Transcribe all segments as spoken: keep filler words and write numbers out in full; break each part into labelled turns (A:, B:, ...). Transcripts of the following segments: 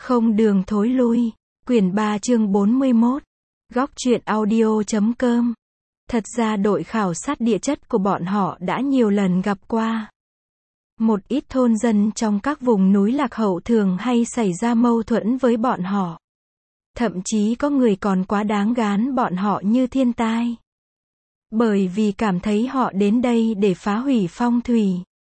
A: Không đường thối lui. Quyển ba chương bốn mươi mốt. Góc truyện audio chấm com. Thật ra đội khảo sát địa chất của bọn họ đã nhiều lần gặp qua. Một ít thôn dân trong các vùng núi lạc hậu thường hay xảy ra mâu thuẫn với bọn họ. Thậm chí có người còn quá đáng gán bọn họ như thiên tai. Bởi vì cảm thấy họ đến đây để phá hủy phong thủy.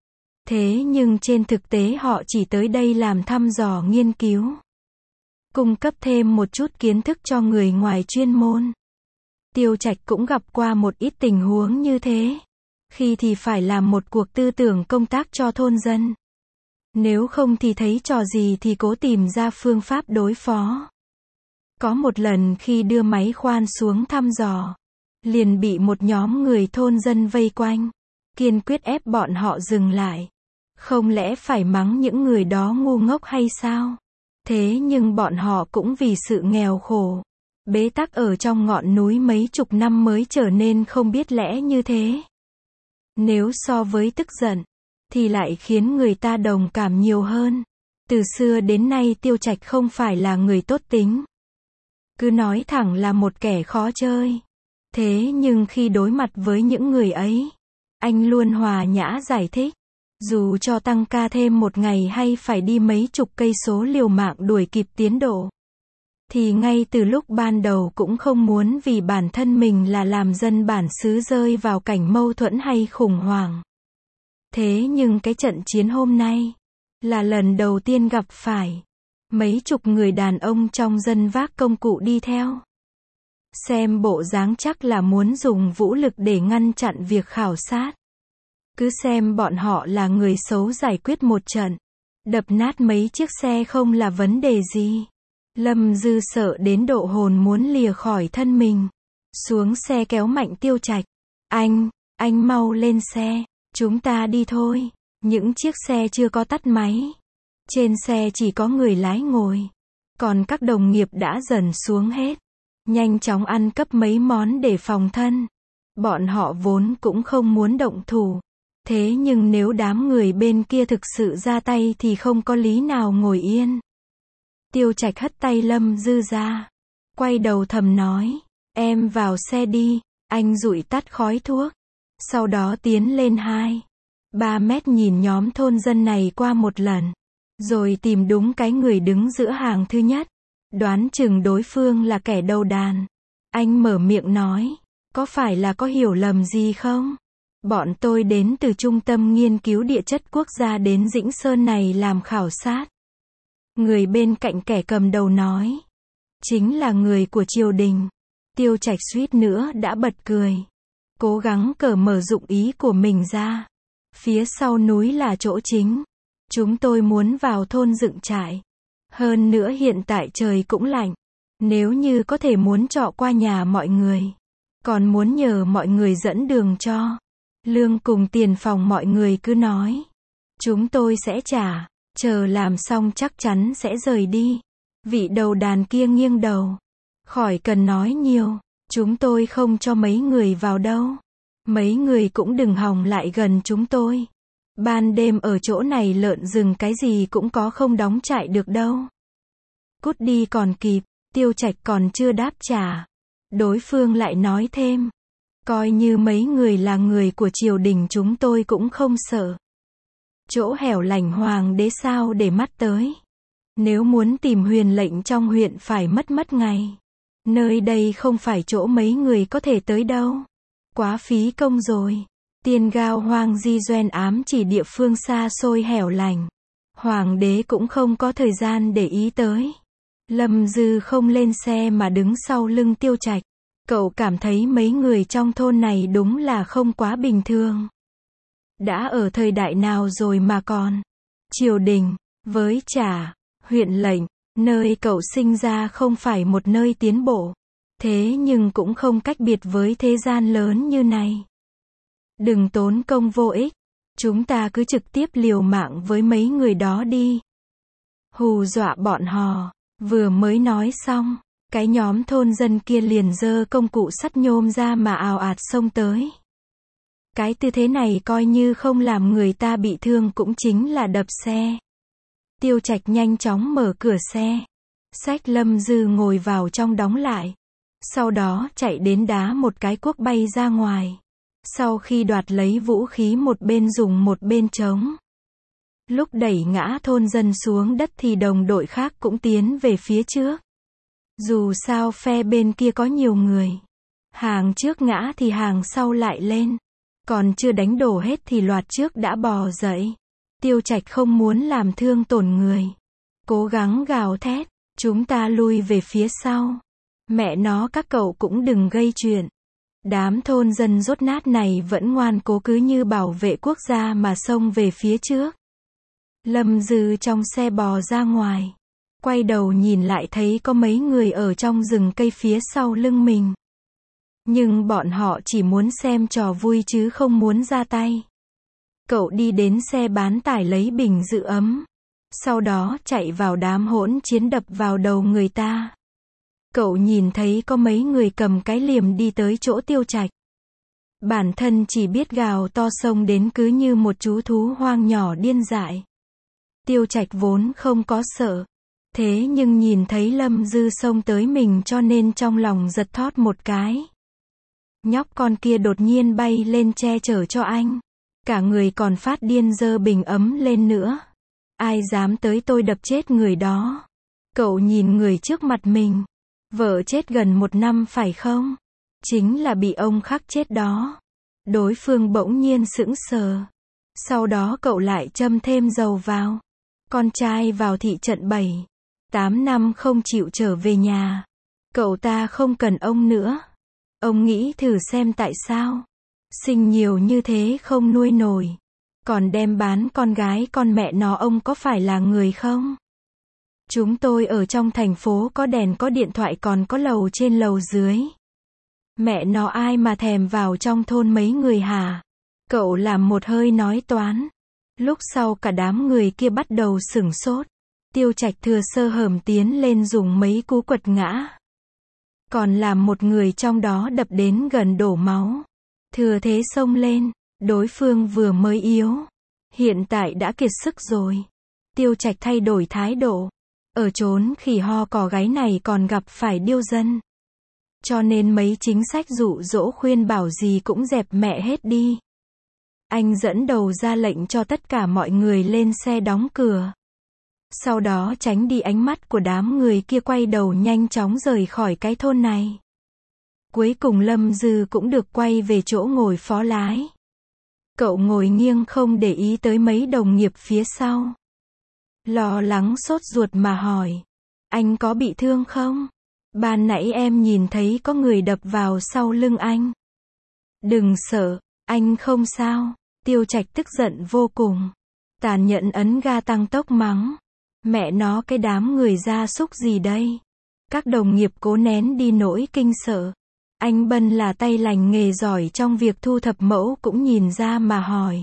A: Thế nhưng trên thực tế họ chỉ tới đây làm thăm dò nghiên cứu. Cung cấp thêm một chút kiến thức cho người ngoài chuyên môn. Tiêu Trạch cũng gặp qua một ít tình huống như thế. Khi thì phải làm một cuộc tư tưởng công tác cho thôn dân. Nếu không thì thấy trò gì thì cố tìm ra phương pháp đối phó. Có một lần khi đưa máy khoan xuống thăm dò, liền bị một nhóm người thôn dân vây quanh, kiên quyết ép bọn họ dừng lại. Không lẽ phải mắng những người đó ngu ngốc hay sao? Thế nhưng bọn họ cũng vì sự nghèo khổ, bế tắc ở trong ngọn núi mấy chục năm mới trở nên không biết lẽ như thế. Nếu so với tức giận, thì lại khiến người ta đồng cảm nhiều hơn. Từ xưa đến nay Tiêu Trạch không phải là người tốt tính. Cứ nói thẳng là một kẻ khó chơi. Thế nhưng khi đối mặt với những người ấy, anh luôn hòa nhã giải thích. Dù cho tăng ca thêm một ngày hay phải đi mấy chục cây số liều mạng đuổi kịp tiến độ, thì ngay từ lúc ban đầu cũng không muốn vì bản thân mình là làm dân bản xứ rơi vào cảnh mâu thuẫn hay khủng hoảng. Thế nhưng cái trận chiến hôm nay, là lần đầu tiên gặp phải. Mấy chục người đàn ông trong dân vác công cụ đi theo. Xem bộ dáng chắc là muốn dùng vũ lực để ngăn chặn việc khảo sát. Cứ xem bọn họ là người xấu giải quyết một trận. Đập nát mấy chiếc xe không là vấn đề gì. Lâm Dư sợ đến độ hồn muốn lìa khỏi thân mình. Xuống xe kéo mạnh Tiêu Trạch. Anh, anh mau lên xe. Chúng ta đi thôi. Những chiếc xe chưa có tắt máy. Trên xe chỉ có người lái ngồi. Còn các đồng nghiệp đã dần xuống hết. Nhanh chóng ăn cắp mấy món để phòng thân. Bọn họ vốn cũng không muốn động thủ. Thế nhưng nếu đám người bên kia thực sự ra tay thì không có lý nào ngồi yên. Tiêu Trạch hất tay Lâm Dư ra. Quay đầu thầm nói. Em vào xe đi. Anh dụi tắt khói thuốc. Sau đó tiến lên hai, ba mét nhìn nhóm thôn dân này qua một lần. Rồi tìm đúng cái người đứng giữa hàng thứ nhất. Đoán chừng đối phương là kẻ đầu đàn. Anh mở miệng nói. Có phải là có hiểu lầm gì không? Bọn tôi đến từ Trung tâm Nghiên cứu Địa chất Quốc gia đến Dĩnh Sơn này làm khảo sát. Người bên cạnh kẻ cầm đầu nói. Chính là người của triều đình. Tiêu Trạch suýt nữa đã bật cười. Cố gắng cởi mở dụng ý của mình ra. Phía sau núi là chỗ chính. Chúng tôi muốn vào thôn dựng trại. Hơn nữa hiện tại trời cũng lạnh. Nếu như có thể muốn trọ qua nhà mọi người. Còn muốn nhờ mọi người dẫn đường cho. Lương cùng tiền phòng mọi người cứ nói. Chúng tôi sẽ trả. Chờ làm xong chắc chắn sẽ rời đi. Vị đầu đàn kia nghiêng đầu. Khỏi cần nói nhiều. Chúng tôi không cho mấy người vào đâu. Mấy người cũng đừng hòng lại gần chúng tôi. Ban đêm ở chỗ này lợn rừng cái gì cũng có không đóng trại được đâu. Cút đi còn kịp. Tiêu Trạch còn chưa đáp trả. Đối phương lại nói thêm. Coi như mấy người là người của triều đình chúng tôi cũng không sợ. Chỗ hẻo lánh hoàng đế sao để mắt tới. Nếu muốn tìm huyền lệnh trong huyện phải mất mất ngày. Nơi đây không phải chỗ mấy người có thể tới đâu. Quá phí công rồi. Tiên Gao Hoang Di Doen ám chỉ địa phương xa xôi hẻo lánh. Hoàng đế cũng không có thời gian để ý tới. Lâm Dư không lên xe mà đứng sau lưng Tiêu Trạch. Cậu cảm thấy mấy người trong thôn này đúng là không quá bình thường. Đã ở thời đại nào rồi mà còn. Triều đình, với trả, huyện lệnh, nơi cậu sinh ra không phải một nơi tiến bộ. Thế nhưng cũng không cách biệt với thế gian lớn như này. Đừng tốn công vô ích. Chúng ta cứ trực tiếp liều mạng với mấy người đó đi. Hù dọa bọn họ. Vừa mới nói xong. Cái nhóm thôn dân kia liền giơ công cụ sắt nhôm ra mà ào ạt xông tới. Cái tư thế này coi như không làm người ta bị thương cũng chính là đập xe. Tiêu Trạch nhanh chóng mở cửa xe. Xách Lâm Dư ngồi vào trong đóng lại. Sau đó chạy đến đá một cái cuốc bay ra ngoài. Sau khi đoạt lấy vũ khí một bên dùng một bên chống. Lúc đẩy ngã thôn dân xuống đất thì đồng đội khác cũng tiến về phía trước. Dù sao phe bên kia có nhiều người. Hàng trước ngã thì hàng sau lại lên. Còn chưa đánh đổ hết thì loạt trước đã bò dậy. Tiêu Trạch không muốn làm thương tổn người. Cố gắng gào thét, chúng ta lui về phía sau. Mẹ nó các cậu cũng đừng gây chuyện. Đám thôn dân rốt nát này vẫn ngoan cố cứ như bảo vệ quốc gia mà xông về phía trước. Lâm Dư trong xe bò ra ngoài. Quay đầu nhìn lại thấy có mấy người ở trong rừng cây phía sau lưng mình. Nhưng bọn họ chỉ muốn xem trò vui chứ không muốn ra tay. Cậu đi đến xe bán tải lấy bình giữ ấm. Sau đó chạy vào đám hỗn chiến đập vào đầu người ta. Cậu nhìn thấy có mấy người cầm cái liềm đi tới chỗ Tiêu Trạch. Bản thân chỉ biết gào to xông đến cứ như một chú thú hoang nhỏ điên dại. Tiêu Trạch vốn không có sợ. Thế nhưng nhìn thấy Lâm Dư xông tới mình cho nên trong lòng giật thót một cái. Nhóc con kia đột nhiên bay lên che chở cho anh. Cả người còn phát điên giơ bình ấm lên nữa. Ai dám tới tôi đập chết người đó. Cậu nhìn người trước mặt mình. Vợ chết gần một năm phải không? Chính là bị ông khắc chết đó. Đối phương bỗng nhiên sững sờ. Sau đó cậu lại châm thêm dầu vào. Con trai vào thị trận bảy, tám năm không chịu trở về nhà. Cậu ta không cần ông nữa. Ông nghĩ thử xem tại sao. Sinh nhiều như thế không nuôi nổi. Còn đem bán con gái con mẹ nó, ông có phải là người không? Chúng tôi ở trong thành phố có đèn có điện thoại còn có lầu trên lầu dưới. Mẹ nó ai mà thèm vào trong thôn mấy người hả? Cậu làm một hơi nói toán. Lúc sau cả đám người kia bắt đầu sửng sốt. Tiêu Trạch thừa sơ hởm tiến lên dùng mấy cú quật ngã. Còn làm một người trong đó đập đến gần đổ máu. Thừa thế xông lên. Đối phương vừa mới yếu. Hiện tại đã kiệt sức rồi. Tiêu Trạch thay đổi thái độ. Ở chốn khỉ ho cò gáy này còn gặp phải điêu dân. Cho nên mấy chính sách dụ dỗ khuyên bảo gì cũng dẹp mẹ hết đi. Anh dẫn đầu ra lệnh cho tất cả mọi người lên xe đóng cửa. Sau đó tránh đi ánh mắt của đám người kia, quay đầu nhanh chóng rời khỏi cái thôn này. Cuối cùng Lâm Dư cũng được quay về chỗ ngồi phó lái. Cậu ngồi nghiêng không để ý tới mấy đồng nghiệp phía sau. Lo lắng sốt ruột mà hỏi. Anh có bị thương không? Ban nãy em nhìn thấy có người đập vào sau lưng anh. Đừng sợ, anh không sao. Tiêu Trạch tức giận vô cùng. Tàn nhẫn ấn ga tăng tốc mắng. Mẹ nó cái đám người gia súc gì đây? Các đồng nghiệp cố nén đi nỗi kinh sợ. Anh Bân là tay lành nghề giỏi trong việc thu thập mẫu cũng nhìn ra mà hỏi.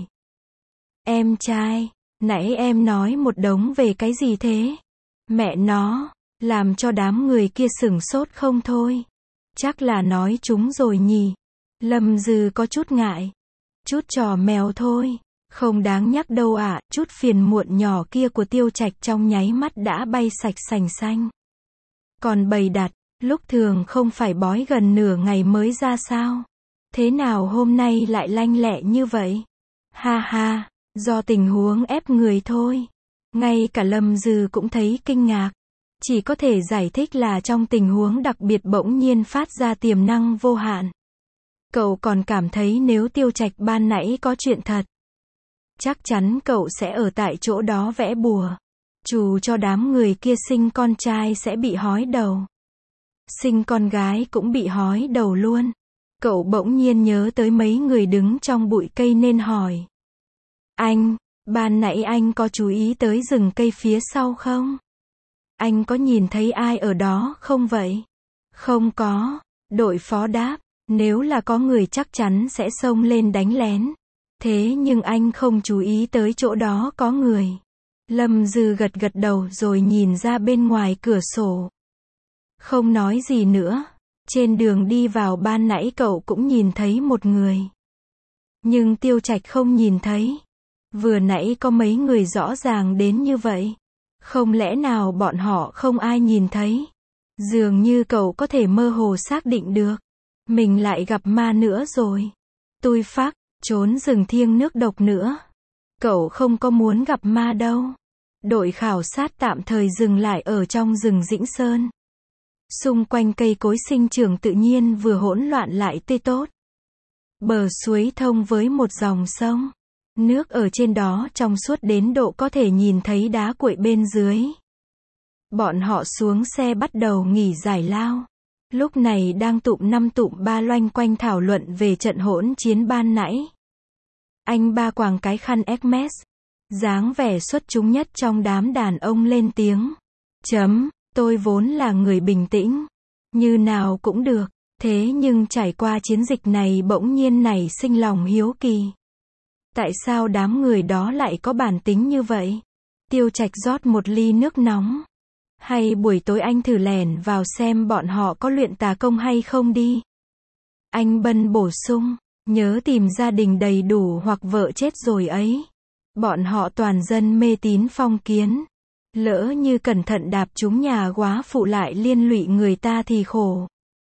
A: Em trai, nãy em nói một đống về cái gì thế? Mẹ nó, làm cho đám người kia sửng sốt không thôi. Chắc là nói chúng rồi nhỉ. Lâm Dư có chút ngại. Chút trò mèo thôi. Không đáng nhắc đâu ạ. À. Chút phiền muộn nhỏ kia của Tiêu Trạch trong nháy mắt đã bay sạch sành xanh. Còn bày đặt, lúc thường không phải bói gần nửa ngày mới ra sao? Thế nào hôm nay lại lanh lẹ như vậy? Ha ha, do tình huống ép người thôi. Ngay cả Lâm Dư cũng thấy kinh ngạc. Chỉ có thể giải thích là trong tình huống đặc biệt bỗng nhiên phát ra tiềm năng vô hạn. Cậu còn cảm thấy nếu Tiêu Trạch ban nãy có chuyện thật, chắc chắn cậu sẽ ở tại chỗ đó vẽ bùa. Trù cho đám người kia sinh con trai sẽ bị hói đầu. Sinh con gái cũng bị hói đầu luôn. Cậu bỗng nhiên nhớ tới mấy người đứng trong bụi cây nên hỏi. Anh, ban nãy anh có chú ý tới rừng cây phía sau không? Anh có nhìn thấy ai ở đó không vậy? Không có. Đội phó đáp. Nếu là có người chắc chắn sẽ xông lên đánh lén. Thế nhưng anh không chú ý tới chỗ đó có người. Lâm Dư gật gật đầu rồi nhìn ra bên ngoài cửa sổ. Không nói gì nữa. Trên đường đi vào ban nãy cậu cũng nhìn thấy một người. Nhưng Tiêu Trạch không nhìn thấy. Vừa nãy có mấy người rõ ràng đến như vậy. Không lẽ nào bọn họ không ai nhìn thấy? Dường như cậu có thể mơ hồ xác định được. Mình lại gặp ma nữa rồi. Tui phác, trốn rừng thiêng nước độc nữa. Cậu không có muốn gặp ma đâu. Đội khảo sát tạm thời dừng lại ở trong rừng Dĩnh Sơn. Xung quanh cây cối sinh trưởng tự nhiên vừa hỗn loạn lại tươi tốt. Bờ suối thông với một dòng sông. Nước ở trên đó trong suốt đến độ có thể nhìn thấy đá cuội bên dưới. Bọn họ xuống xe bắt đầu nghỉ giải lao. Lúc này đang tụm năm tụm ba loanh quanh thảo luận về trận hỗn chiến ban nãy. Anh ba quàng cái khăn Hermes, dáng vẻ xuất chúng nhất trong đám đàn ông lên tiếng. Chấm, tôi vốn là người bình tĩnh. Như nào cũng được. Thế nhưng trải qua chiến dịch này bỗng nhiên nảy sinh lòng hiếu kỳ. Tại sao đám người đó lại có bản tính như vậy? Tiêu Trạch rót một ly nước nóng. Hay buổi tối anh thử lẻn vào xem bọn họ có luyện tà công hay không đi. Anh Bân bổ sung, nhớ tìm gia đình đầy đủ hoặc vợ chết rồi ấy. Bọn họ toàn dân mê tín phong kiến. Lỡ như cẩn thận đạp trúng nhà góa phụ lại liên lụy người ta thì khổ.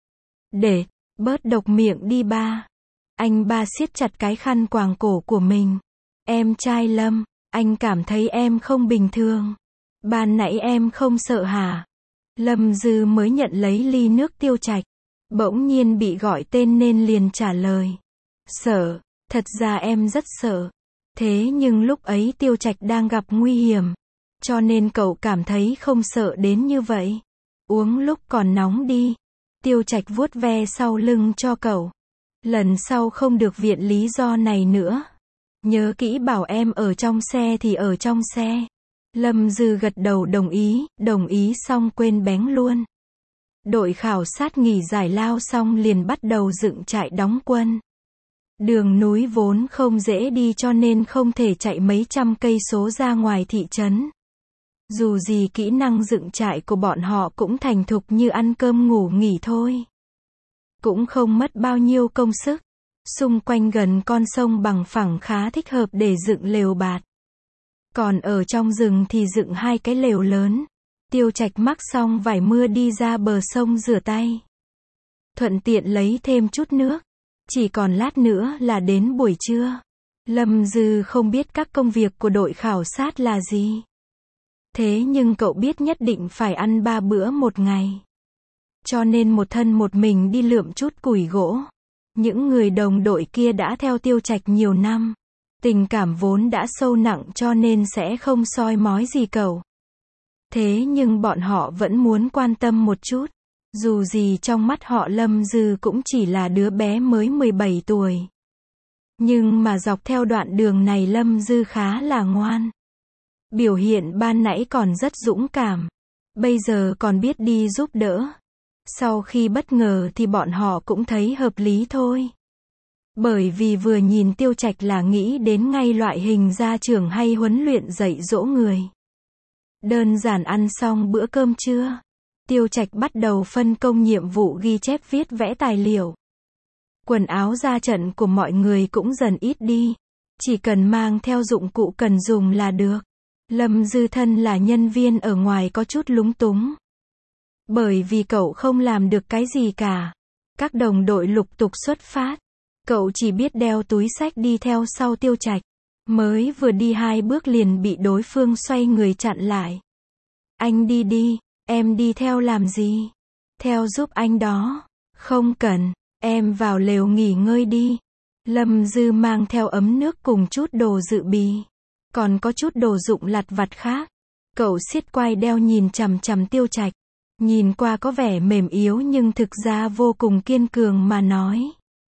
A: Để, bớt độc miệng đi ba. Anh ba siết chặt cái khăn quàng cổ của mình. Em trai Lâm, anh cảm thấy em không bình thường. Ban nãy em không sợ hả? Lâm Dư mới nhận lấy ly nước Tiêu Trạch. Bỗng nhiên bị gọi tên nên liền trả lời. Sợ, thật ra em rất sợ. Thế nhưng lúc ấy Tiêu Trạch đang gặp nguy hiểm. Cho nên cậu cảm thấy không sợ đến như vậy. Uống lúc còn nóng đi. Tiêu Trạch vuốt ve sau lưng cho cậu. Lần sau không được viện lý do này nữa. Nhớ kỹ bảo em ở trong xe thì ở trong xe. Lâm Dư gật đầu đồng ý, đồng ý xong quên bén luôn. Đội khảo sát nghỉ giải lao xong liền bắt đầu dựng trại đóng quân. Đường núi vốn không dễ đi cho nên không thể chạy mấy trăm cây số ra ngoài thị trấn. Dù gì kỹ năng dựng trại của bọn họ cũng thành thục như ăn cơm ngủ nghỉ thôi. Cũng không mất bao nhiêu công sức. Xung quanh gần con sông bằng phẳng khá thích hợp để dựng lều bạt. Còn ở trong rừng thì dựng hai cái lều lớn. Tiêu Trạch mắc xong vải mưa đi ra bờ sông rửa tay. Thuận tiện lấy thêm chút nước. Chỉ còn lát nữa là đến buổi trưa. Lâm Dư không biết các công việc của đội khảo sát là gì. Thế nhưng cậu biết nhất định phải ăn ba bữa một ngày. Cho nên một thân một mình đi lượm chút củi gỗ. Những người đồng đội kia đã theo Tiêu Trạch nhiều năm. Tình cảm vốn đã sâu nặng cho nên sẽ không soi mói gì cậu. Thế nhưng bọn họ vẫn muốn quan tâm một chút. Dù gì trong mắt họ Lâm Dư cũng chỉ là đứa bé mới mười bảy tuổi. Nhưng mà dọc theo đoạn đường này Lâm Dư khá là ngoan. Biểu hiện ban nãy còn rất dũng cảm. Bây giờ còn biết đi giúp đỡ. Sau khi bất ngờ thì bọn họ cũng thấy hợp lý thôi. Bởi vì vừa nhìn Tiêu Trạch là nghĩ đến ngay loại hình gia trưởng hay huấn luyện dạy dỗ người. Đơn giản ăn xong bữa cơm trưa. Tiêu Trạch bắt đầu phân công nhiệm vụ ghi chép viết vẽ tài liệu. Quần áo ra trận của mọi người cũng dần ít đi. Chỉ cần mang theo dụng cụ cần dùng là được. Lâm Dư thân là nhân viên ở ngoài có chút lúng túng. Bởi vì cậu không làm được cái gì cả. Các đồng đội lục tục xuất phát. Cậu chỉ biết đeo túi xách đi theo sau Tiêu Trạch. Mới vừa đi hai bước liền bị đối phương xoay người chặn lại. Anh đi đi, em đi theo làm gì? Theo giúp anh đó. Không cần, em vào lều nghỉ ngơi đi. Lâm Dư mang theo ấm nước cùng chút đồ dự bị. Còn có chút đồ dụng lặt vặt khác. Cậu siết quai đeo nhìn chằm chằm Tiêu Trạch. Nhìn qua có vẻ mềm yếu nhưng thực ra vô cùng kiên cường mà nói.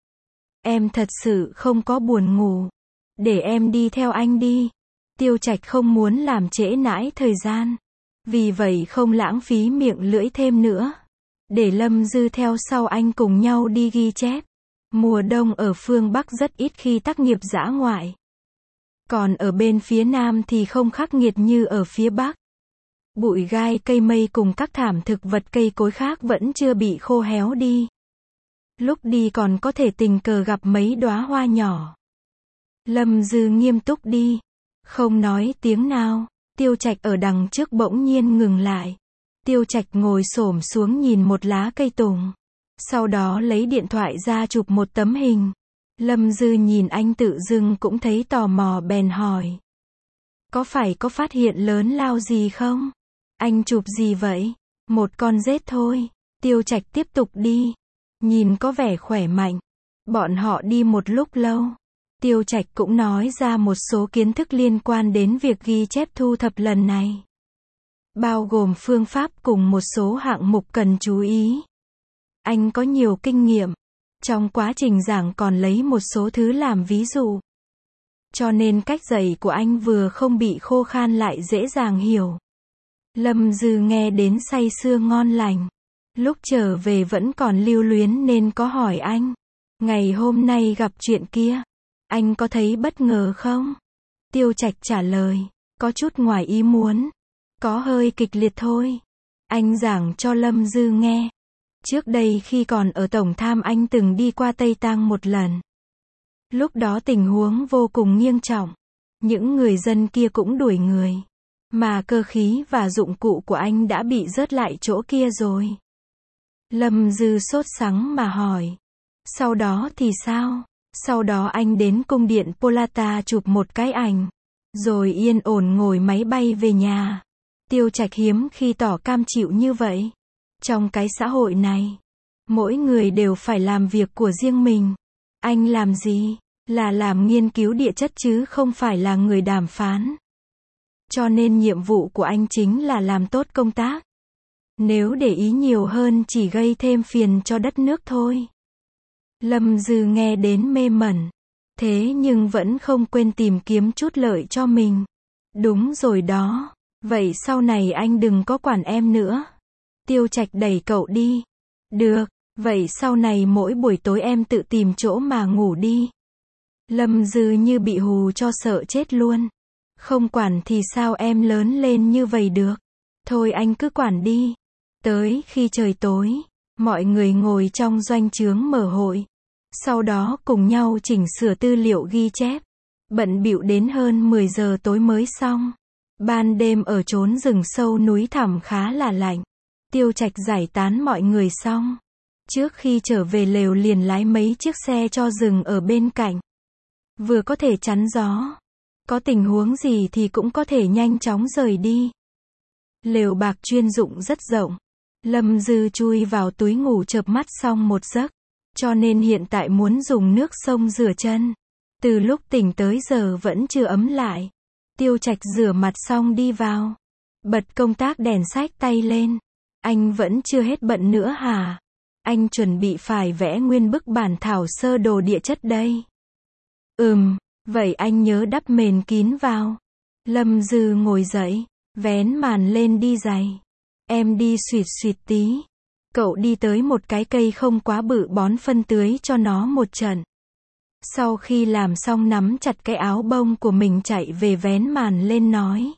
A: Em thật sự không có buồn ngủ. Để em đi theo anh đi. Tiêu Trạch không muốn làm trễ nãi thời gian. Vì vậy không lãng phí miệng lưỡi thêm nữa. Để Lâm Dư theo sau anh cùng nhau đi ghi chép. Mùa đông ở phương Bắc rất ít khi tác nghiệp dã ngoại. Còn ở bên phía Nam thì không khắc nghiệt như ở phía Bắc. Bụi gai cây mây cùng các thảm thực vật cây cối khác vẫn chưa bị khô héo đi. Lúc đi còn có thể tình cờ gặp mấy đóa hoa nhỏ. Lâm Dư nghiêm túc đi. Không nói tiếng nào. Tiêu Trạch ở đằng trước bỗng nhiên ngừng lại. Tiêu Trạch ngồi xổm xuống nhìn một lá cây tùng. Sau đó lấy điện thoại ra chụp một tấm hình. Lâm Dư nhìn anh tự dưng cũng thấy tò mò bèn hỏi. Có phải có phát hiện lớn lao gì không? Anh chụp gì vậy? Một con rết thôi. Tiêu Trạch tiếp tục đi. Nhìn có vẻ khỏe mạnh. Bọn họ đi một lúc lâu. Tiêu Trạch cũng nói ra một số kiến thức liên quan đến việc ghi chép thu thập lần này. Bao gồm phương pháp cùng một số hạng mục cần chú ý. Anh có nhiều kinh nghiệm. Trong quá trình giảng còn lấy một số thứ làm ví dụ. Cho nên cách dạy của anh vừa không bị khô khan lại dễ dàng hiểu. Lâm Dư nghe đến say sưa ngon lành. Lúc trở về vẫn còn lưu luyến nên có hỏi anh. Ngày hôm nay gặp chuyện kia. Anh có thấy bất ngờ không? Tiêu Trạch trả lời. Có chút ngoài ý muốn. Có hơi kịch liệt thôi. Anh giảng cho Lâm Dư nghe. Trước đây khi còn ở Tổng Tham anh từng đi qua Tây Tang một lần. Lúc đó tình huống vô cùng nghiêm trọng. Những người dân kia cũng đuổi người. Mà cơ khí và dụng cụ của anh đã bị rớt lại chỗ kia rồi. Lâm Dư sốt sắng mà hỏi. Sau đó thì sao? Sau đó anh đến cung điện Polata chụp một cái ảnh. Rồi yên ổn ngồi máy bay về nhà. Tiêu Trạch hiếm khi tỏ cam chịu như vậy. Trong cái xã hội này, mỗi người đều phải làm việc của riêng mình. Anh làm gì? Là làm nghiên cứu địa chất chứ không phải là người đàm phán. Cho nên nhiệm vụ của anh chính là làm tốt công tác. Nếu để ý nhiều hơn chỉ gây thêm phiền cho đất nước thôi. Lâm Dư nghe đến mê mẩn. Thế nhưng vẫn không quên tìm kiếm chút lợi cho mình. Đúng rồi đó. Vậy sau này anh đừng có quản em nữa. Tiêu Trạch đẩy cậu đi. Được, vậy sau này mỗi buổi tối em tự tìm chỗ mà ngủ đi. Lâm Dư như bị hù cho sợ chết luôn. Không quản thì sao em lớn lên như vậy được. Thôi anh cứ quản đi. Tới khi trời tối, mọi người ngồi trong doanh trướng mở hội. Sau đó cùng nhau chỉnh sửa tư liệu ghi chép. Bận bịu đến hơn mười giờ tối mới xong. Ban đêm ở chốn rừng sâu núi thẳm khá là lạnh. Tiêu Trạch giải tán mọi người xong. Trước khi trở về lều liền lái mấy chiếc xe cho rừng ở bên cạnh. Vừa có thể chắn gió. Có tình huống gì thì cũng có thể nhanh chóng rời đi. Lều bạc chuyên dụng rất rộng. Lâm Dư chui vào túi ngủ chợp mắt xong một giấc. Cho nên hiện tại muốn dùng nước sông rửa chân. Từ lúc tỉnh tới giờ vẫn chưa ấm lại. Tiêu Trạch rửa mặt xong đi vào. Bật công tắc đèn sách tay lên. Anh vẫn chưa hết bận nữa hả? Anh chuẩn bị phải vẽ nguyên bức bản thảo sơ đồ địa chất đây. Ừm, vậy anh nhớ đắp mền kín vào. Lâm Dư ngồi dậy, vén màn lên đi giày. Em đi xuyệt xuyệt tí. Cậu đi tới một cái cây không quá bự bón phân tưới cho nó một trận. Sau khi làm xong nắm chặt cái áo bông của mình chạy về vén màn lên nói.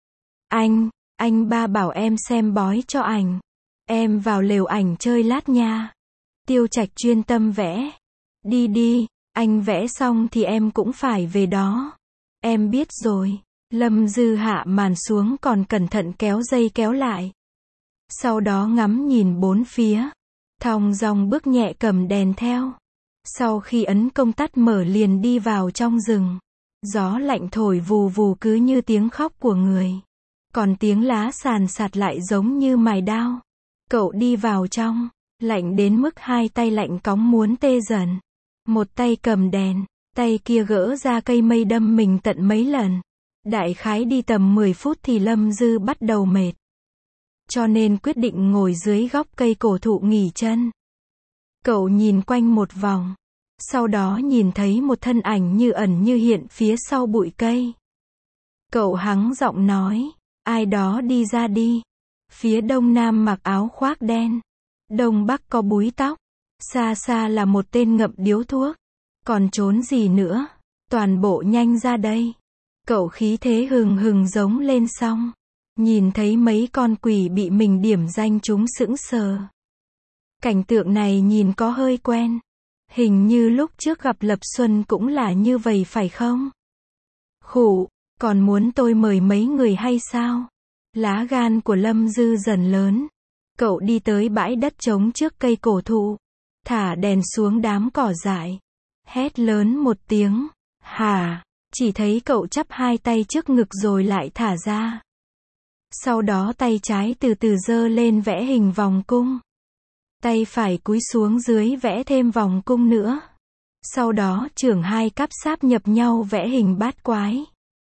A: Anh, anh ba bảo em xem bói cho ảnh. Em vào lều ảnh chơi lát nha. Tiêu Trạch chuyên tâm vẽ. Đi đi, anh vẽ xong thì em cũng phải về đó. Em biết rồi. Lâm Dư hạ màn xuống còn cẩn thận kéo dây kéo lại. Sau đó ngắm nhìn bốn phía. Thong dong bước nhẹ cầm đèn theo. Sau khi ấn công tắt mở liền đi vào trong rừng. Gió lạnh thổi vù vù cứ như tiếng khóc của người. Còn tiếng lá sàn sạt lại giống như mài đao. Cậu đi vào trong. Lạnh đến mức hai tay lạnh cóng muốn tê dần. Một tay cầm đèn. Tay kia gỡ ra cây mây đâm mình tận mấy lần. Đại khái đi tầm mười phút thì Lâm Dư bắt đầu mệt. Cho nên quyết định ngồi dưới gốc cây cổ thụ nghỉ chân. Cậu nhìn quanh một vòng. Sau đó nhìn thấy một thân ảnh như ẩn như hiện phía sau bụi cây. Cậu hắng giọng nói. Ai đó đi ra đi. Phía đông nam mặc áo khoác đen. Đông bắc có búi tóc. Xa xa là một tên ngậm điếu thuốc. Còn trốn gì nữa. Toàn bộ nhanh ra đây. Cậu khí thế hừng hừng giống lên xong. Nhìn thấy mấy con quỷ bị mình điểm danh chúng sững sờ. Cảnh tượng này nhìn có hơi quen. Hình như lúc trước gặp Lập Xuân cũng là như vậy phải không? Khụ, Còn muốn tôi mời mấy người hay sao? Lá gan của Lâm Dư dần lớn. Cậu đi tới bãi đất trống trước cây cổ thụ. Thả đèn xuống đám cỏ dại. Hét lớn một tiếng. Hả? Chỉ thấy cậu chắp hai tay trước ngực rồi lại thả ra. Sau đó tay trái từ từ giơ lên vẽ hình vòng cung. Tay phải cúi xuống dưới vẽ thêm vòng cung nữa. Sau đó chưởng hai cắp sáp nhập nhau vẽ hình bát quái.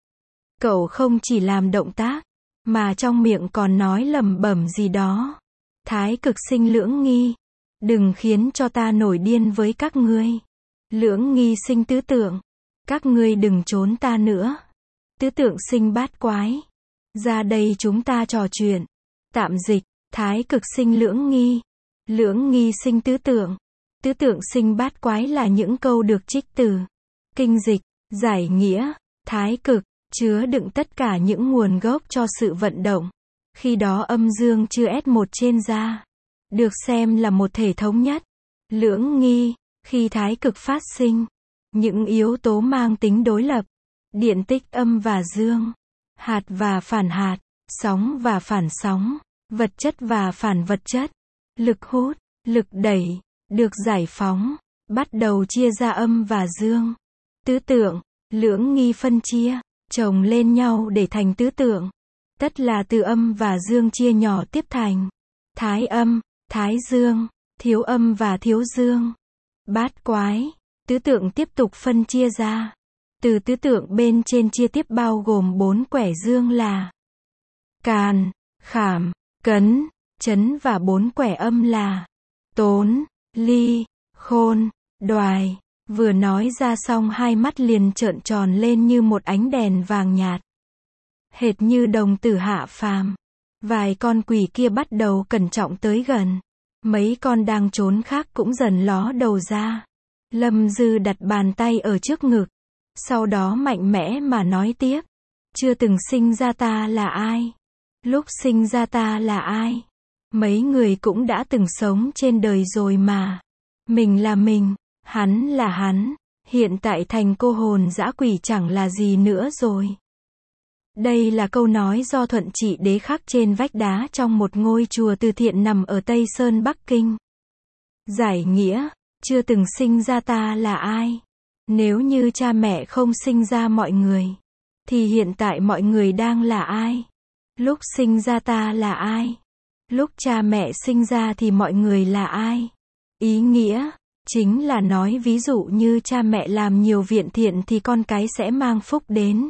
A: Cậu không chỉ làm động tác, mà trong miệng còn nói lẩm bẩm gì đó. Thái cực sinh lưỡng nghi. Đừng khiến cho ta nổi điên với các ngươi. Lưỡng nghi sinh tứ tượng. Các ngươi đừng trốn ta nữa. Tứ tượng sinh bát quái. Ra đây chúng ta trò chuyện. Tạm dịch, thái cực sinh lưỡng nghi. Lưỡng nghi sinh tứ tượng. Tứ tượng sinh bát quái là những câu được trích từ kinh dịch, giải nghĩa, thái cực, chứa đựng tất cả những nguồn gốc cho sự vận động. Khi đó âm dương chưa ét một trên da. Được xem là một thể thống nhất. Lưỡng nghi, khi thái cực phát sinh. Những yếu tố mang tính đối lập. Điện tích âm và dương. Hạt và phản hạt. Sóng và phản sóng. Vật chất và phản vật chất. Lực hút, lực đẩy. Được giải phóng. Bắt đầu chia ra âm và dương. Tứ tượng, lưỡng nghi phân chia. Chồng lên nhau để thành tứ tượng. Tất là từ âm và dương chia nhỏ tiếp thành. Thái âm, thái dương. Thiếu âm và thiếu dương. Bát quái. Tứ tượng tiếp tục phân chia ra. Từ tứ tượng bên trên chia tiếp bao gồm bốn quẻ dương là càn, khảm, cấn, chấn và bốn quẻ âm là tốn, ly, khôn, đoài. Vừa nói ra xong hai mắt liền trợn tròn lên như một ánh đèn vàng nhạt. Hệt như đồng tử hạ phàm. Vài con quỷ kia bắt đầu cẩn trọng tới gần. Mấy con đang trốn khác cũng dần ló đầu ra. Lâm Dư đặt bàn tay ở trước ngực. Sau đó mạnh mẽ mà nói tiếp. Chưa từng sinh ra ta là ai? Lúc sinh ra ta là ai? Mấy người cũng đã từng sống trên đời rồi mà. Mình là mình, hắn là hắn. Hiện tại thành cô hồn dã quỷ chẳng là gì nữa rồi. Đây là câu nói do Thuận Trị Đế khắc trên vách đá trong một ngôi chùa từ thiện nằm ở Tây Sơn Bắc Kinh. Giải nghĩa, chưa từng sinh ra ta là ai? Nếu như cha mẹ không sinh ra mọi người, thì hiện tại mọi người đang là ai? Lúc sinh ra ta là ai? Lúc cha mẹ sinh ra thì mọi người là ai? Ý nghĩa, chính là nói ví dụ như cha mẹ làm nhiều việc thiện thì con cái sẽ mang phúc đến.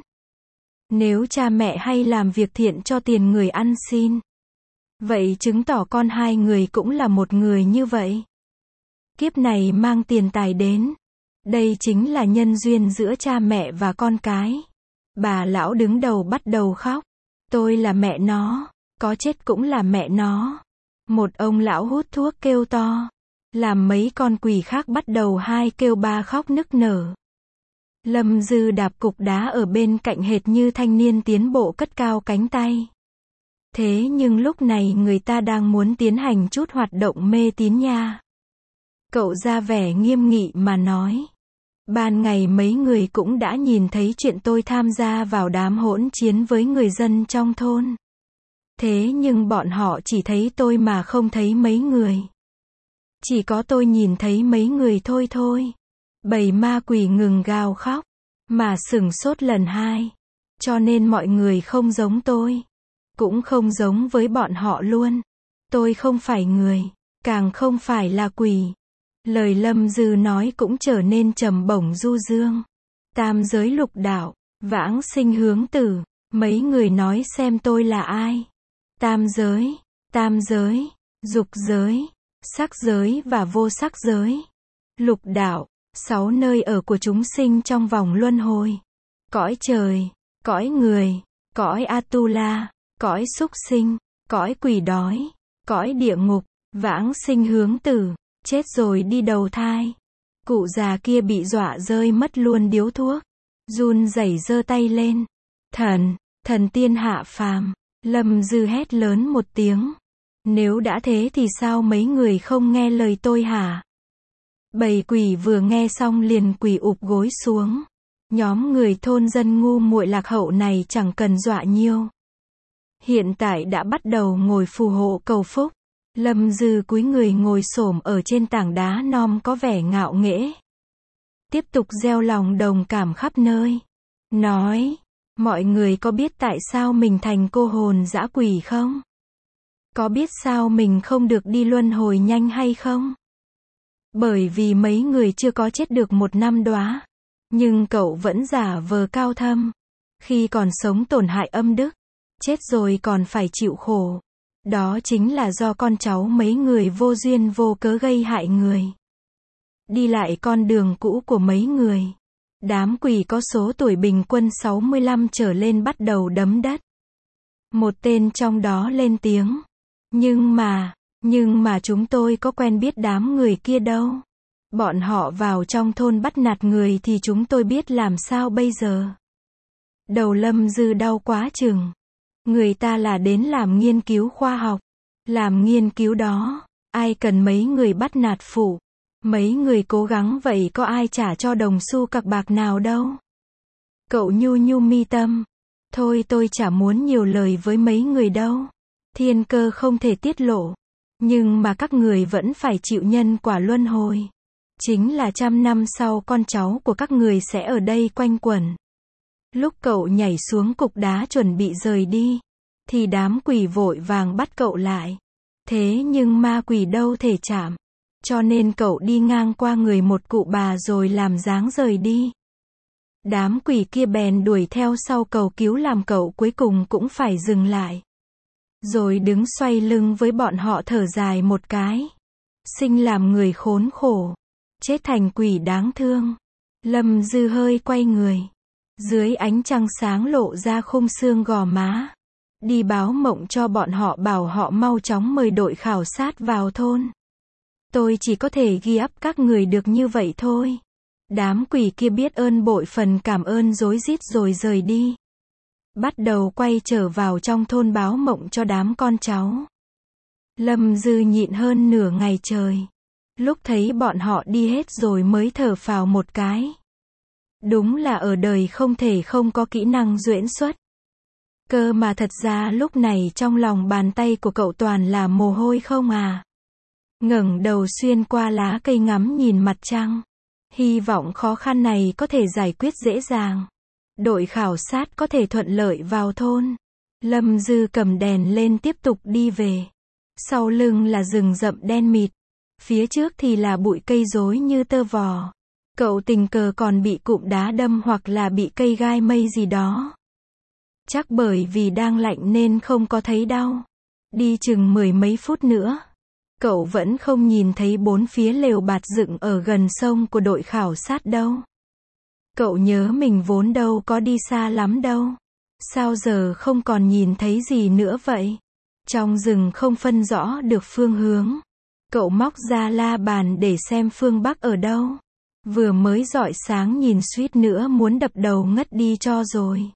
A: Nếu cha mẹ hay làm việc thiện cho tiền người ăn xin, vậy chứng tỏ con hai người cũng là một người như vậy. Kiếp này mang tiền tài đến. Đây chính là nhân duyên giữa cha mẹ và con cái. Bà lão đứng đầu bắt đầu khóc. Tôi là mẹ nó, có chết cũng là mẹ nó. Một ông lão hút thuốc kêu to. Làm mấy con quỷ khác bắt đầu hai kêu ba khóc nức nở. Lâm Dư đạp cục đá ở bên cạnh hệt như thanh niên tiến bộ cất cao cánh tay. Thế nhưng lúc này người ta đang muốn tiến hành chút hoạt động mê tín nha. Cậu ra vẻ nghiêm nghị mà nói. Ban ngày mấy người cũng đã nhìn thấy chuyện tôi tham gia vào đám hỗn chiến với người dân trong thôn. Thế nhưng bọn họ chỉ thấy tôi mà không thấy mấy người. Chỉ có tôi nhìn thấy mấy người thôi thôi. Bầy ma quỷ ngừng gào khóc, mà sửng sốt lần hai. Cho nên mọi người không giống tôi. Cũng không giống với bọn họ luôn. Tôi không phải người, càng không phải là quỷ. Lời Lâm Dư nói cũng trở nên trầm bổng du dương. Tam giới lục đạo, vãng sinh hướng tử. Mấy người nói xem tôi là ai? Tam giới, tam giới, dục giới, sắc giới và vô sắc giới. Lục đạo, sáu nơi ở của chúng sinh trong vòng luân hồi. Cõi trời, cõi người, cõi Atula, cõi súc sinh, cõi quỷ đói, cõi địa ngục, vãng sinh hướng tử, chết rồi đi đầu thai. Cụ già kia bị dọa rơi mất luôn điếu thuốc, run rẩy giơ tay lên. Thần, thần tiên hạ phàm. Lâm Dư hét lớn một tiếng. Nếu đã thế thì sao mấy người không nghe lời tôi hả? Bầy quỷ vừa nghe xong liền quỳ ụp gối xuống. Nhóm người thôn dân ngu muội lạc hậu này chẳng cần dọa nhiêu. Hiện tại đã bắt đầu ngồi phù hộ cầu phúc. Lâm Dư cúi người ngồi xổm ở trên tảng đá non có vẻ ngạo nghễ. Tiếp tục gieo lòng đồng cảm khắp nơi. Nói, mọi người có biết tại sao mình thành cô hồn dã quỷ không? Có biết sao mình không được đi luân hồi nhanh hay không? Bởi vì mấy người chưa có chết được một năm đóa. Nhưng cậu vẫn giả vờ cao thâm. Khi còn sống tổn hại âm đức. Chết rồi còn phải chịu khổ. Đó chính là do con cháu mấy người vô duyên vô cớ gây hại người. Đi lại con đường cũ của mấy người. Đám quỷ có số tuổi bình quân sáu mươi lăm trở lên bắt đầu đấm đất. Một tên trong đó lên tiếng. Nhưng mà, nhưng mà chúng tôi có quen biết đám người kia đâu. Bọn họ vào trong thôn bắt nạt người thì chúng tôi biết làm sao bây giờ. Đầu Lâm Dư đau quá chừng. Người ta là đến làm nghiên cứu khoa học. Làm nghiên cứu đó, ai cần mấy người bắt nạt phụ. Mấy người cố gắng vậy có ai trả cho đồng xu cặc bạc nào đâu. Cậu nhu nhu mi tâm. Thôi tôi chả muốn nhiều lời với mấy người đâu. Thiên cơ không thể tiết lộ. Nhưng mà các người vẫn phải chịu nhân quả luân hồi. Chính là trăm năm sau con cháu của các người sẽ ở đây quanh quẩn. Lúc cậu nhảy xuống cục đá chuẩn bị rời đi, thì đám quỷ vội vàng bắt cậu lại. Thế nhưng ma quỷ đâu thể chạm. Cho nên cậu đi ngang qua người một cụ bà rồi làm dáng rời đi. Đám quỷ kia bèn đuổi theo sau cầu cứu làm cậu cuối cùng cũng phải dừng lại. Rồi đứng xoay lưng với bọn họ thở dài một cái. Sinh làm người khốn khổ. Chết thành quỷ đáng thương. Lâm Dư hơi quay người. Dưới ánh trăng sáng lộ ra khung xương gò má. Đi báo mộng cho bọn họ bảo họ mau chóng mời đội khảo sát vào thôn. Tôi chỉ có thể ghi ấp các người được như vậy thôi. Đám quỷ kia biết ơn bội phần cảm ơn rối rít rồi rời đi. Bắt đầu quay trở vào trong thôn báo mộng cho đám con cháu. Lâm Dư nhịn hơn nửa ngày trời. Lúc thấy bọn họ đi hết rồi mới thở phào một cái. Đúng là ở đời không thể không có kỹ năng duyễn xuất. Cơ mà thật ra lúc này trong lòng bàn tay của cậu toàn là mồ hôi không à. Ngẩng đầu xuyên qua lá cây ngắm nhìn mặt trăng. Hy vọng khó khăn này có thể giải quyết dễ dàng. Đội khảo sát có thể thuận lợi vào thôn. Lâm Dư cầm đèn lên tiếp tục đi về. Sau lưng là rừng rậm đen mịt. Phía trước thì là bụi cây rối như tơ vò. Cậu tình cờ còn bị cụm đá đâm hoặc là bị cây gai mây gì đó. Chắc bởi vì đang lạnh nên không có thấy đau. Đi chừng mười mấy phút nữa. Cậu vẫn không nhìn thấy bốn phía lều bạt dựng ở gần sông của đội khảo sát đâu. Cậu nhớ mình vốn đâu có đi xa lắm đâu. Sao giờ không còn nhìn thấy gì nữa vậy? Trong rừng không phân rõ được phương hướng. Cậu móc ra la bàn để xem phương Bắc ở đâu. Vừa mới rọi sáng nhìn suýt nữa muốn đập đầu ngất đi cho rồi.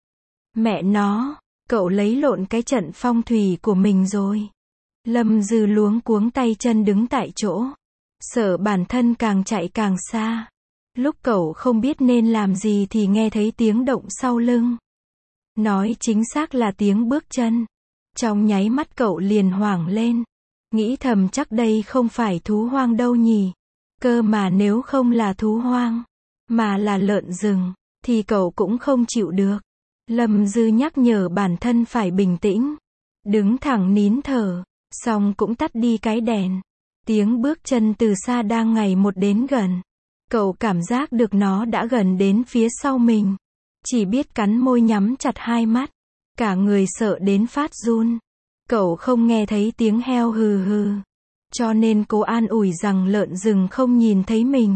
A: Mẹ nó, cậu lấy lộn cái trận phong thủy của mình rồi. Lâm Dư luống cuống tay chân đứng tại chỗ. Sợ bản thân càng chạy càng xa. Lúc cậu không biết nên làm gì thì nghe thấy tiếng động sau lưng. Nói chính xác là tiếng bước chân. Trong nháy mắt cậu liền hoảng lên. Nghĩ thầm chắc đây không phải thú hoang đâu nhỉ. Cơ mà nếu không là thú hoang, mà là lợn rừng, thì cậu cũng không chịu được. Lâm Dư nhắc nhở bản thân phải bình tĩnh. Đứng thẳng nín thở, xong cũng tắt đi cái đèn. Tiếng bước chân từ xa đang ngày một đến gần. Cậu cảm giác được nó đã gần đến phía sau mình. Chỉ biết cắn môi nhắm chặt hai mắt. Cả người sợ đến phát run. Cậu không nghe thấy tiếng heo hừ hừ. Cho nên cố an ủi rằng lợn rừng không nhìn thấy mình.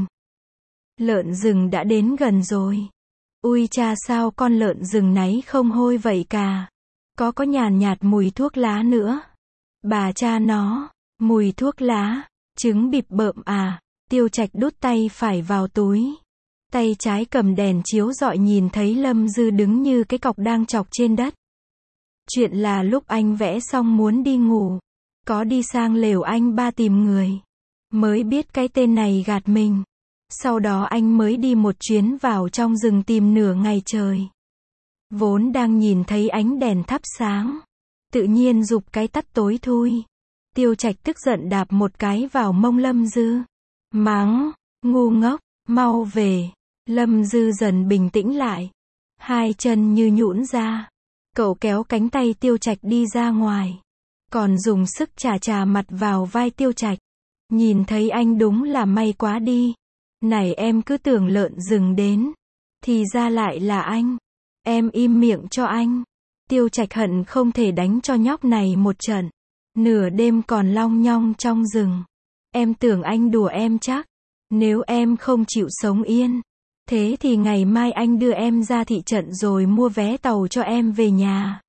A: Lợn rừng đã đến gần rồi. Ui cha sao con lợn rừng náy không hôi vậy cả. Có có nhàn nhạt mùi thuốc lá nữa. Bà cha nó, mùi thuốc lá, trứng bịp bợm à. Tiêu Trạch đút tay phải vào túi. Tay trái cầm đèn chiếu rọi nhìn thấy Lâm Dư đứng như cái cọc đang chọc trên đất. Chuyện là lúc anh vẽ xong muốn đi ngủ. Có đi sang lều anh ba tìm người. Mới biết cái tên này gạt mình. Sau đó anh mới đi một chuyến vào trong rừng tìm nửa ngày trời. Vốn đang nhìn thấy ánh đèn thắp sáng, tự nhiên giục cái tắt tối thui. Tiêu Trạch tức giận đạp một cái vào mông Lâm Dư. Mắng, ngu ngốc, mau về. Lâm Dư dần bình tĩnh lại. Hai chân như nhũn ra. Cậu kéo cánh tay Tiêu Trạch đi ra ngoài. Còn dùng sức chà chà mặt vào vai Tiêu Trạch. Nhìn thấy anh đúng là may quá đi. Này em cứ tưởng lợn rừng đến. Thì ra lại là anh. Em im miệng cho anh. Tiêu Trạch hận không thể đánh cho nhóc này một trận. Nửa đêm còn long nhong trong rừng. Em tưởng anh đùa em chắc. Nếu em không chịu sống yên, thế thì ngày mai anh đưa em ra thị trận rồi mua vé tàu cho em về nhà.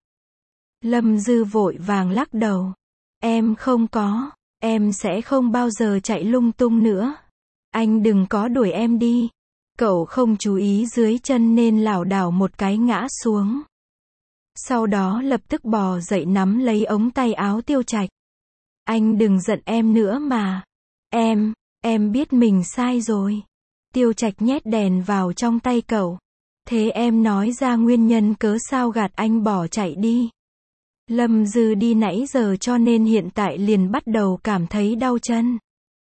A: Lâm Dư vội vàng lắc đầu. Em không có. Em sẽ không bao giờ chạy lung tung nữa. Anh đừng có đuổi em đi. Cậu không chú ý dưới chân nên lảo đảo một cái ngã xuống. Sau đó lập tức bò dậy nắm lấy ống tay áo Tiêu Trạch. Anh đừng giận em nữa mà. Em, em biết mình sai rồi. Tiêu Trạch nhét đèn vào trong tay cậu. Thế em nói ra nguyên nhân cớ sao gạt anh bỏ chạy đi. Lâm Dư đi nãy giờ cho nên hiện tại liền bắt đầu cảm thấy đau chân.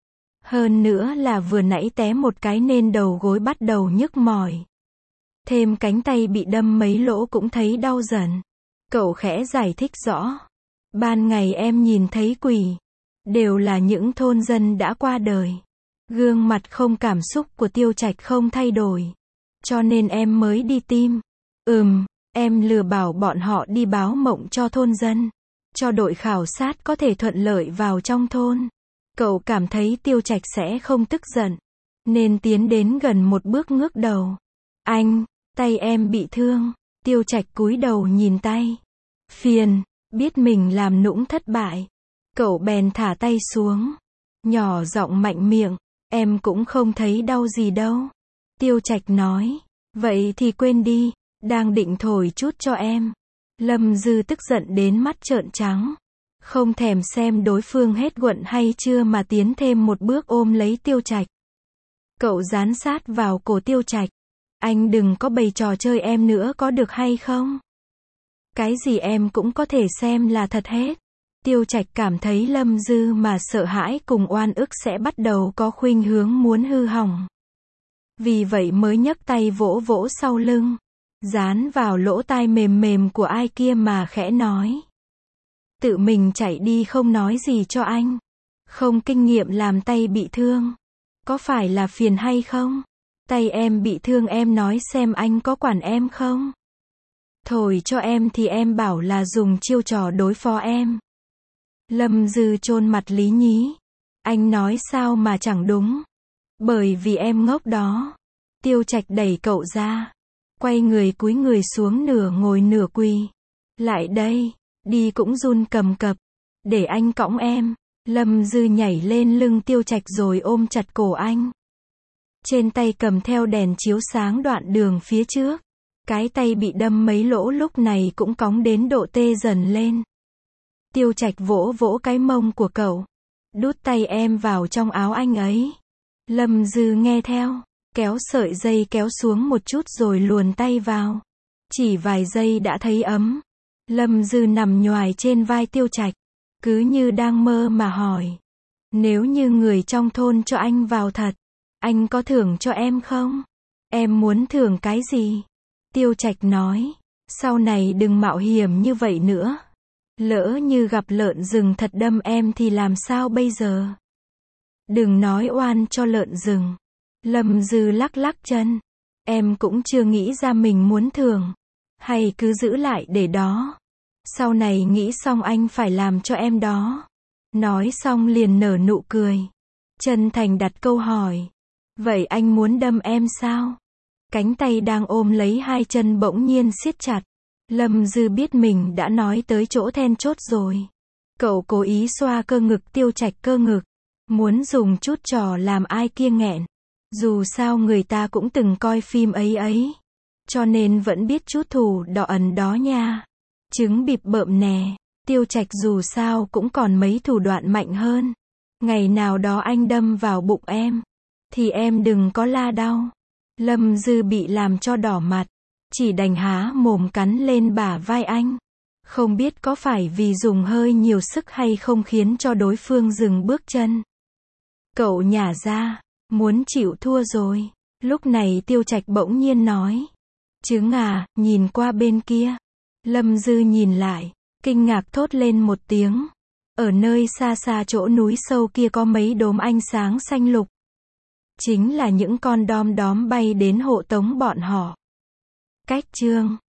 A: Hơn nữa là vừa nãy té một cái nên đầu gối bắt đầu nhức mỏi. Thêm cánh tay bị đâm mấy lỗ cũng thấy đau dần. Cậu khẽ giải thích rõ. Ban ngày em nhìn thấy quỷ. Đều là những thôn dân đã qua đời. Gương mặt không cảm xúc của Tiêu Trạch không thay đổi. Cho nên em mới đi tìm. Ừm, em lừa bảo bọn họ đi báo mộng cho thôn dân. Cho đội khảo sát có thể thuận lợi vào trong thôn. Cậu cảm thấy Tiêu Trạch sẽ không tức giận. Nên tiến đến gần một bước ngước đầu. Anh, tay em bị thương. Tiêu Trạch cúi đầu nhìn tay. Phiền, biết mình làm nũng thất bại. Cậu bèn thả tay xuống. Nhỏ giọng mạnh miệng. Em cũng không thấy đau gì đâu. Tiêu Trạch nói. Vậy thì quên đi. Đang định thổi chút cho em. Lâm Dư tức giận đến mắt trợn trắng. Không thèm xem đối phương hết quận hay chưa mà tiến thêm một bước ôm lấy Tiêu Trạch. Cậu dán sát vào cổ Tiêu Trạch. Anh đừng có bày trò chơi em nữa có được hay không? Cái gì em cũng có thể xem là thật hết. Tiêu Trạch cảm thấy Lâm Dư mà sợ hãi cùng oan ức sẽ bắt đầu có khuynh hướng muốn hư hỏng. Vì vậy mới nhấc tay vỗ vỗ sau lưng. Dán vào lỗ tai mềm mềm của ai kia mà khẽ nói. Tự mình chạy đi không nói gì cho anh. Không kinh nghiệm làm tay bị thương. Có phải là phiền hay không? Tay em bị thương em nói xem anh có quản em không? Thổi cho em thì em bảo là dùng chiêu trò đối phó em. Lâm Dư chôn mặt lý nhí. Anh nói sao mà chẳng đúng. Bởi vì em ngốc đó. Tiêu Trạch đẩy cậu ra. Quay người cúi người xuống nửa ngồi nửa quỳ. Lại đây. Đi cũng run cầm cập. Để anh cõng em. Lâm Dư nhảy lên lưng Tiêu Trạch rồi ôm chặt cổ anh. Trên tay cầm theo đèn chiếu sáng đoạn đường phía trước. Cái tay bị đâm mấy lỗ lúc này cũng cóng đến độ tê dần lên. Tiêu Trạch vỗ vỗ cái mông của cậu. Đút tay em vào trong áo anh ấy. Lâm Dư nghe theo. Kéo sợi dây kéo xuống một chút rồi luồn tay vào. Chỉ vài giây đã thấy ấm. Lâm Dư nằm nhoài trên vai Tiêu Trạch. Cứ như đang mơ mà hỏi. Nếu như người trong thôn cho anh vào thật. Anh có thưởng cho em không? Em muốn thưởng cái gì? Tiêu Trạch nói. Sau này đừng mạo hiểm như vậy nữa. Lỡ như gặp lợn rừng thật đâm em thì làm sao bây giờ? Đừng nói oan cho lợn rừng. Lâm Dư lắc lắc chân. Em cũng chưa nghĩ ra mình muốn thưởng. Hay cứ giữ lại để đó. Sau này nghĩ xong anh phải làm cho em đó. Nói xong liền nở nụ cười. Chân thành đặt câu hỏi. Vậy anh muốn đâm em sao? Cánh tay đang ôm lấy hai chân bỗng nhiên siết chặt. Lâm Dư biết mình đã nói tới chỗ then chốt rồi. Cậu cố ý xoa cơ ngực Tiêu Trạch cơ ngực. Muốn dùng chút trò làm ai kia nghẹn. Dù sao người ta cũng từng coi phim ấy ấy. Cho nên vẫn biết chút thủ đỏ ẩn đó nha. Trứng bịp bợm nè. Tiêu Trạch dù sao cũng còn mấy thủ đoạn mạnh hơn. Ngày nào đó anh đâm vào bụng em. Thì em đừng có la đau. Lâm Dư bị làm cho đỏ mặt, chỉ đành há mồm cắn lên bả vai anh. Không biết có phải vì dùng hơi nhiều sức hay không khiến cho đối phương dừng bước chân. Cậu nhả ra, muốn chịu thua rồi. Lúc này Tiêu Trạch bỗng nhiên nói. Trứng à, nhìn qua bên kia. Lâm Dư nhìn lại, kinh ngạc thốt lên một tiếng. Ở nơi xa xa chỗ núi sâu kia có mấy đốm ánh sáng xanh lục. Chính là những con đom đóm bay đến hộ tống bọn họ. Cách chương